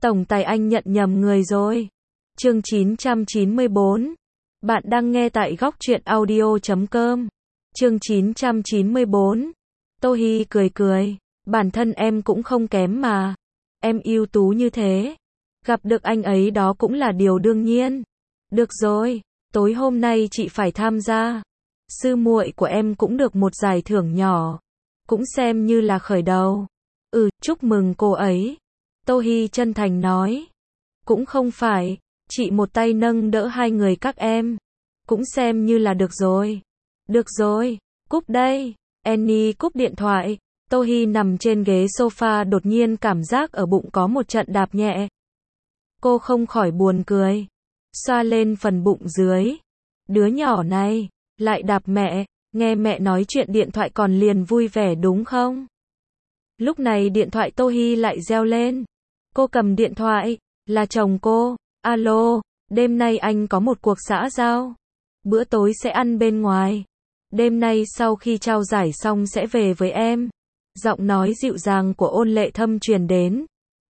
Tổng tài anh nhận nhầm người rồi. Chương 994. Bạn đang nghe tại góc truyện audio.com. Chương 994. Tô Hi cười cười. Bản thân em cũng không kém mà. Em ưu tú như thế. Gặp được anh ấy đó cũng là điều đương nhiên. Được rồi, tối hôm nay chị phải tham gia. Sư muội của em cũng được một giải thưởng nhỏ. Cũng xem như là khởi đầu. Chúc mừng cô ấy. Tô Hi chân thành nói. Cũng không phải, chị một tay nâng đỡ hai người các em. Cũng xem như là được rồi. Được rồi, cúp đây. Annie cúp điện thoại. Tô Hi nằm trên ghế sofa đột nhiên cảm giác ở bụng có một trận đạp nhẹ. Cô không khỏi buồn cười. Xoa lên phần bụng dưới. Đứa nhỏ này, lại đạp mẹ, nghe mẹ nói chuyện điện thoại còn liền vui vẻ đúng không? Lúc này điện thoại Tô Hi lại reo lên. Cô cầm điện thoại, là chồng cô. Alo, đêm nay anh có một cuộc xã giao. Bữa tối sẽ ăn bên ngoài. Đêm nay sau khi trao giải xong sẽ về với em. Giọng nói dịu dàng của Ôn Lệ Thâm truyền đến.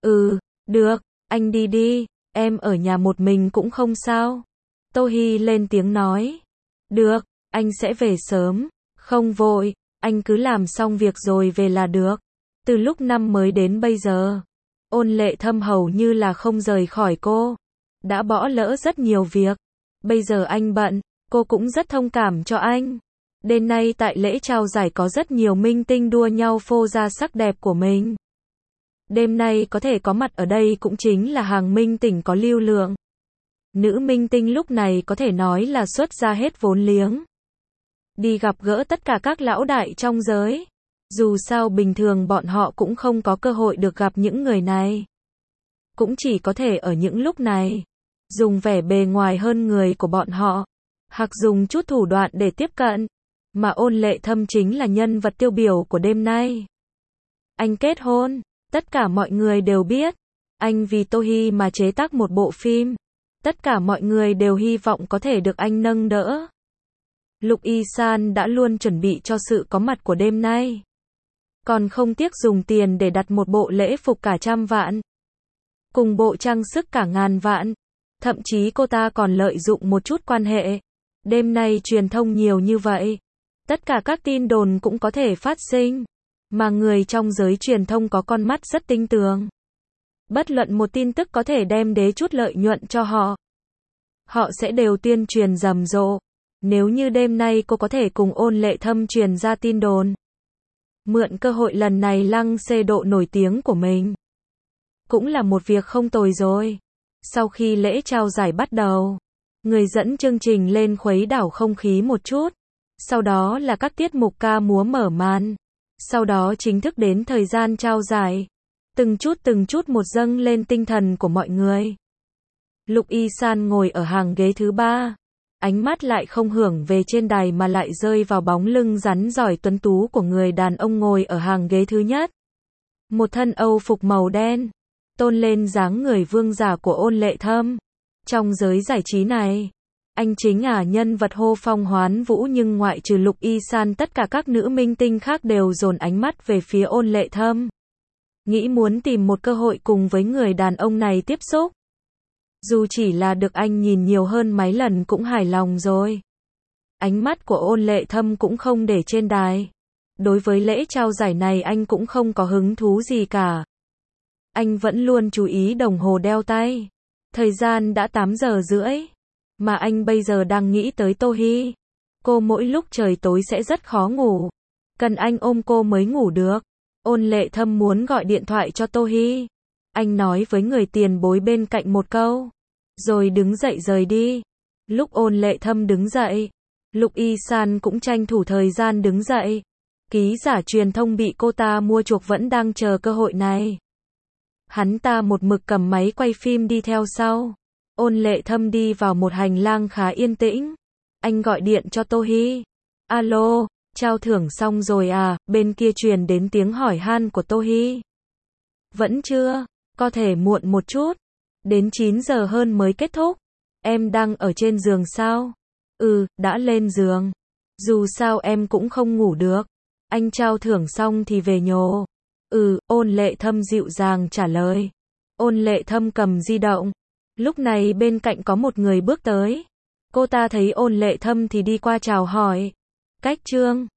Được, anh đi đi, em ở nhà một mình cũng không sao. Tô Hi lên tiếng nói. Được, anh sẽ về sớm. Không vội, anh cứ làm xong việc rồi về là được. Từ lúc năm mới đến bây giờ, Ôn Lệ Thâm hầu như là không rời khỏi cô. Đã bỏ lỡ rất nhiều việc. Bây giờ anh bận, cô cũng rất thông cảm cho anh. Đêm nay tại lễ trao giải có rất nhiều minh tinh đua nhau phô ra sắc đẹp của mình. Đêm nay có thể có mặt ở đây cũng chính là hàng minh tinh có lưu lượng. Nữ minh tinh lúc này có thể nói là xuất ra hết vốn liếng. Đi gặp gỡ tất cả các lão đại trong giới. Dù sao bình thường bọn họ cũng không có cơ hội được gặp những người này. Cũng chỉ có thể ở những lúc này, dùng vẻ bề ngoài hơn người của bọn họ, hoặc dùng chút thủ đoạn để tiếp cận. Mà Ôn Lệ Thâm chính là nhân vật tiêu biểu của đêm nay. Anh kết hôn, tất cả mọi người đều biết. Anh vì Tô Hi mà chế tác một bộ phim. Tất cả mọi người đều hy vọng có thể được anh nâng đỡ. Lục Y San đã luôn chuẩn bị cho sự có mặt của đêm nay. Còn không tiếc dùng tiền để đặt một bộ lễ phục cả 100 vạn. Cùng bộ trang sức cả ngàn vạn. Thậm chí cô ta còn lợi dụng một chút quan hệ. Đêm nay truyền thông nhiều như vậy. Tất cả các tin đồn cũng có thể phát sinh. Mà người trong giới truyền thông có con mắt rất tinh tường. Bất luận một tin tức có thể đem đến chút lợi nhuận cho họ. Họ sẽ đều tuyên truyền rầm rộ. Nếu như đêm nay cô có thể cùng Ôn Lệ Thâm truyền ra tin đồn. Mượn cơ hội lần này lăng xê độ nổi tiếng của mình. Cũng là một việc không tồi rồi. Sau khi lễ trao giải bắt đầu, người dẫn chương trình lên khuấy đảo không khí một chút. Sau đó là các tiết mục ca múa mở màn. Sau đó chính thức đến thời gian trao giải. Từng chút một dâng lên tinh thần của mọi người. Lục Y San ngồi ở hàng ghế thứ 3. Ánh mắt lại không hưởng về trên đài mà lại rơi vào bóng lưng rắn giỏi tuấn tú của người đàn ông ngồi ở hàng ghế thứ nhất. Một thân Âu phục màu đen, tôn lên dáng người vương giả của Ôn Lệ Thâm. Trong giới giải trí này, anh chính là nhân vật hô phong hoán vũ, nhưng ngoại trừ Lục Y San tất cả các nữ minh tinh khác đều dồn ánh mắt về phía Ôn Lệ Thâm. Nghĩ muốn tìm một cơ hội cùng với người đàn ông này tiếp xúc. Dù chỉ là được anh nhìn nhiều hơn mấy lần cũng hài lòng rồi. Ánh mắt của Ôn Lệ Thâm cũng không để trên đài. Đối với lễ trao giải này anh cũng không có hứng thú gì cả. Anh vẫn luôn chú ý đồng hồ đeo tay. Thời gian đã 8 giờ rưỡi. Mà anh bây giờ đang nghĩ tới Tô Hi. Cô mỗi lúc trời tối sẽ rất khó ngủ. Cần anh ôm cô mới ngủ được. Ôn Lệ Thâm muốn gọi điện thoại cho Tô Hi. Anh nói với người tiền bối bên cạnh một câu. Rồi đứng dậy rời đi. Lúc Ôn Lệ Thâm đứng dậy, Lục Y San cũng tranh thủ thời gian đứng dậy. Ký giả truyền thông bị cô ta mua chuộc vẫn đang chờ cơ hội này. Hắn ta một mực cầm máy quay phim đi theo sau. Ôn Lệ Thâm đi vào một hành lang khá yên tĩnh. Anh gọi điện cho Tô Hi. Alo, trao thưởng xong rồi à? Bên kia truyền đến tiếng hỏi han của Tô Hi. Vẫn chưa, có thể muộn một chút. Đến 9 giờ hơn mới kết thúc. Em đang ở trên giường sao? Đã lên giường. Dù sao em cũng không ngủ được. Anh trao thưởng xong thì về nhồ. Ôn Lệ Thâm dịu dàng trả lời. Ôn Lệ Thâm cầm di động. Lúc này bên cạnh có một người bước tới. Cô ta thấy Ôn Lệ Thâm thì đi qua chào hỏi. Cách Trương.